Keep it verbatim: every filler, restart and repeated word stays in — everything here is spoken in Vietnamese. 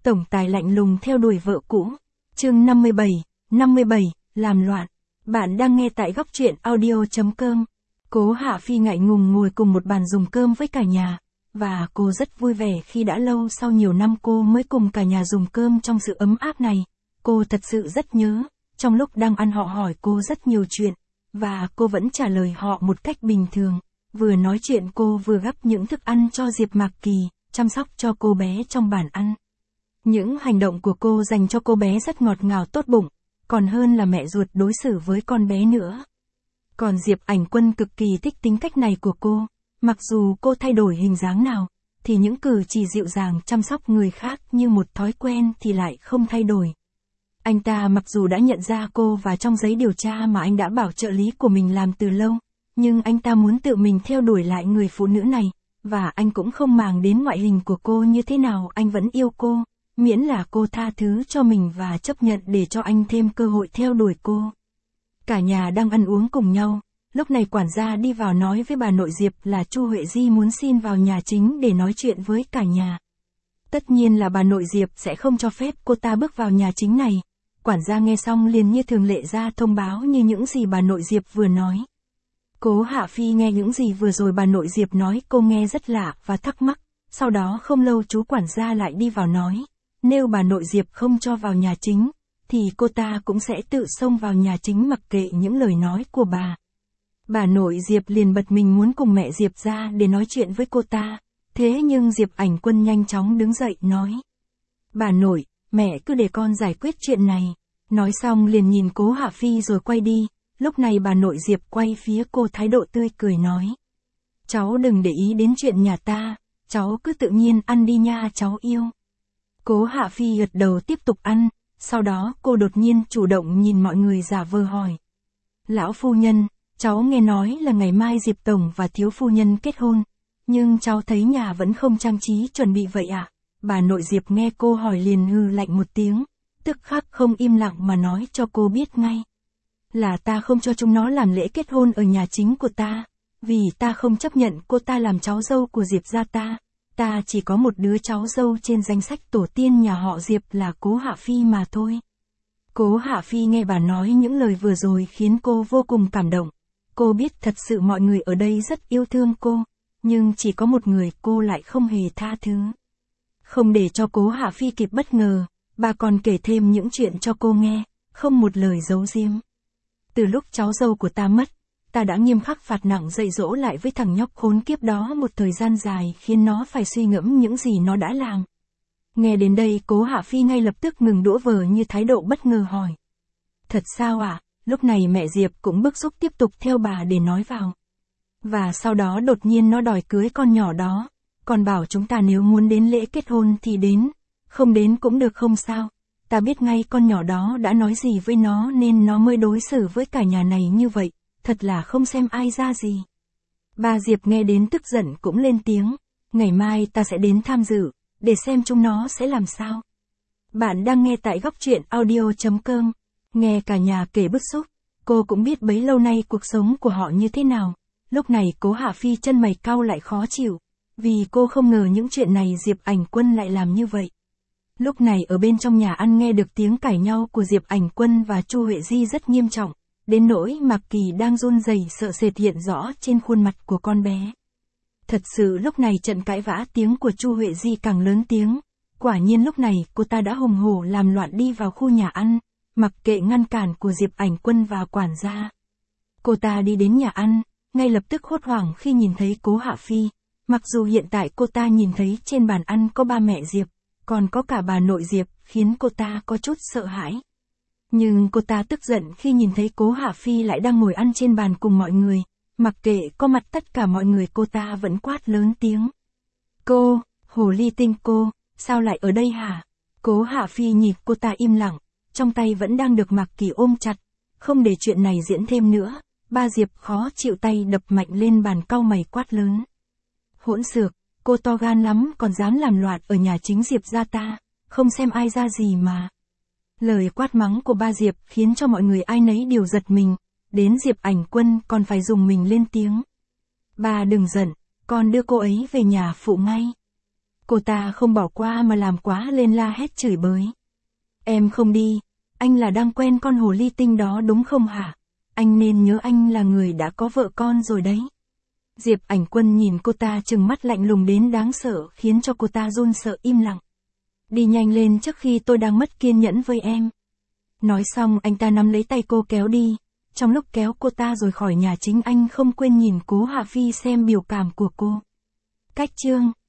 Tổng tài lạnh lùng theo đuổi vợ cũ. Chương năm mươi bảy, năm mươi bảy, làm loạn. Bạn đang nghe tại góc truyện audio chấm com. Cố Hạ Phi ngại ngùng ngồi cùng một bàn dùng cơm với cả nhà, và cô rất vui vẻ khi đã lâu sau nhiều năm cô mới cùng cả nhà dùng cơm trong sự ấm áp này. Cô thật sự rất nhớ, trong lúc đang ăn họ hỏi cô rất nhiều chuyện, và cô vẫn trả lời họ một cách bình thường. Vừa nói chuyện cô vừa gắp những thức ăn cho Diệp Mạc Kỳ, chăm sóc cho cô bé trong bàn ăn. Những hành động của cô dành cho cô bé rất ngọt ngào tốt bụng, còn hơn là mẹ ruột đối xử với con bé nữa. Còn Diệp Ảnh Quân cực kỳ thích tính cách này của cô, mặc dù cô thay đổi hình dáng nào, thì những cử chỉ dịu dàng chăm sóc người khác như một thói quen thì lại không thay đổi. Anh ta mặc dù đã nhận ra cô và trong giấy điều tra mà anh đã bảo trợ lý của mình làm từ lâu, nhưng anh ta muốn tự mình theo đuổi lại người phụ nữ này, và anh cũng không màng đến ngoại hình của cô như thế nào, anh vẫn yêu cô, miễn là cô tha thứ cho mình và chấp nhận để cho anh thêm cơ hội theo đuổi cô. Cả nhà đang ăn uống cùng nhau, lúc này quản gia đi vào nói với bà nội Diệp là Chu Huệ Di muốn xin vào nhà chính để nói chuyện với cả nhà. Tất nhiên là bà nội Diệp sẽ không cho phép cô ta bước vào nhà chính này. Quản gia nghe xong liền như thường lệ ra thông báo như những gì bà nội Diệp vừa nói. Cố Hạ Phi nghe những gì vừa rồi bà nội Diệp nói cô nghe rất lạ và thắc mắc, sau đó không lâu chú quản gia lại đi vào nói, nếu bà nội Diệp không cho vào nhà chính, thì cô ta cũng sẽ tự xông vào nhà chính mặc kệ những lời nói của bà. Bà nội Diệp liền bật mình muốn cùng mẹ Diệp ra để nói chuyện với cô ta, thế nhưng Diệp Ảnh Quân nhanh chóng đứng dậy nói. Bà nội, mẹ cứ để con giải quyết chuyện này. Nói xong liền nhìn Cố Hạ Phi rồi quay đi, lúc này bà nội Diệp quay phía cô thái độ tươi cười nói. Cháu đừng để ý đến chuyện nhà ta, cháu cứ tự nhiên ăn đi nha cháu yêu. Cố Hạ Phi gật đầu tiếp tục ăn, sau đó cô đột nhiên chủ động nhìn mọi người giả vờ hỏi. Lão phu nhân, cháu nghe nói là ngày mai Diệp Tổng và thiếu phu nhân kết hôn, nhưng cháu thấy nhà vẫn không trang trí chuẩn bị vậy ạ? À? Bà nội Diệp nghe cô hỏi liền hừ lạnh một tiếng, tức khắc không im lặng mà nói cho cô biết ngay. Là ta không cho chúng nó làm lễ kết hôn ở nhà chính của ta, vì ta không chấp nhận cô ta làm cháu dâu của Diệp gia ta. Ta chỉ có một đứa cháu dâu trên danh sách tổ tiên nhà họ Diệp là Cố Hạ Phi mà thôi. Cố Hạ Phi nghe bà nói những lời vừa rồi khiến cô vô cùng cảm động. Cô biết thật sự mọi người ở đây rất yêu thương cô, nhưng chỉ có một người cô lại không hề tha thứ. Không để cho Cố Hạ Phi kịp bất ngờ, bà còn kể thêm những chuyện cho cô nghe, không một lời giấu giếm. Từ lúc cháu dâu của ta mất, ta đã nghiêm khắc phạt nặng dạy dỗ lại với thằng nhóc khốn kiếp đó một thời gian dài khiến nó phải suy ngẫm những gì nó đã làm. Nghe đến đây Cố Hạ Phi ngay lập tức ngừng đũa vờ như thái độ bất ngờ hỏi. Thật sao ạ? À? Lúc này mẹ Diệp cũng bức xúc tiếp tục theo bà để nói vào. Và sau đó đột nhiên nó đòi cưới con nhỏ đó, còn bảo chúng ta nếu muốn đến lễ kết hôn thì đến, không đến cũng được không sao. Ta biết ngay con nhỏ đó đã nói gì với nó nên nó mới đối xử với cả nhà này như vậy, thật là không xem ai ra gì. Bà Diệp nghe đến tức giận cũng lên tiếng, ngày mai ta sẽ đến tham dự, để xem chúng nó sẽ làm sao. Bạn đang nghe tại góc truyện audio chấm com, nghe cả nhà kể bức xúc, cô cũng biết bấy lâu nay cuộc sống của họ như thế nào. Lúc này Cố Hạ Phi chân mày cau lại khó chịu, vì cô không ngờ những chuyện này Diệp Ảnh Quân lại làm như vậy. Lúc này ở bên trong nhà ăn nghe được tiếng cãi nhau của Diệp Ảnh Quân và Chu Huệ Di rất nghiêm trọng, đến nỗi Mạc Kỳ đang run rẩy sợ sệt hiện rõ trên khuôn mặt của con bé. Thật sự lúc này trận cãi vã tiếng của Chu Huệ Di càng lớn tiếng, quả nhiên lúc này cô ta đã hùng hổ làm loạn đi vào khu nhà ăn, mặc kệ ngăn cản của Diệp Ảnh Quân và quản gia. Cô ta đi đến nhà ăn, ngay lập tức hốt hoảng khi nhìn thấy Cố Hạ Phi, mặc dù hiện tại cô ta nhìn thấy trên bàn ăn có ba mẹ Diệp, còn có cả bà nội Diệp, khiến cô ta có chút sợ hãi. Nhưng cô ta tức giận khi nhìn thấy Cố Hạ Phi lại đang ngồi ăn trên bàn cùng mọi người, mặc kệ có mặt tất cả mọi người cô ta vẫn quát lớn tiếng. Cô, hồ ly tinh cô, sao lại ở đây hả? Cố Hạ Phi nhìn cô ta im lặng, trong tay vẫn đang được Mạc Kỳ ôm chặt, không để chuyện này diễn thêm nữa. Ba Diệp khó chịu tay đập mạnh lên bàn cau mày quát lớn. Hỗn xược, cô to gan lắm còn dám làm loạn ở nhà chính Diệp gia ta, không xem ai ra gì mà. Lời quát mắng của ba Diệp khiến cho mọi người ai nấy đều giật mình, đến Diệp Ảnh Quân còn phải dùng mình lên tiếng. Ba đừng giận, con đưa cô ấy về nhà phụ ngay. Cô ta không bỏ qua mà làm quá lên la hét chửi bới. Em không đi, anh là đang quen con hồ ly tinh đó đúng không hả? Anh nên nhớ anh là người đã có vợ con rồi đấy. Diệp Ảnh Quân nhìn cô ta trừng mắt lạnh lùng đến đáng sợ khiến cho cô ta run sợ im lặng. Đi nhanh lên trước khi tôi đang mất kiên nhẫn với em. Nói xong anh ta nắm lấy tay cô kéo đi. Trong lúc kéo cô ta rồi khỏi nhà chính anh không quên nhìn Cố Hạ Phi xem biểu cảm của cô. Cách chương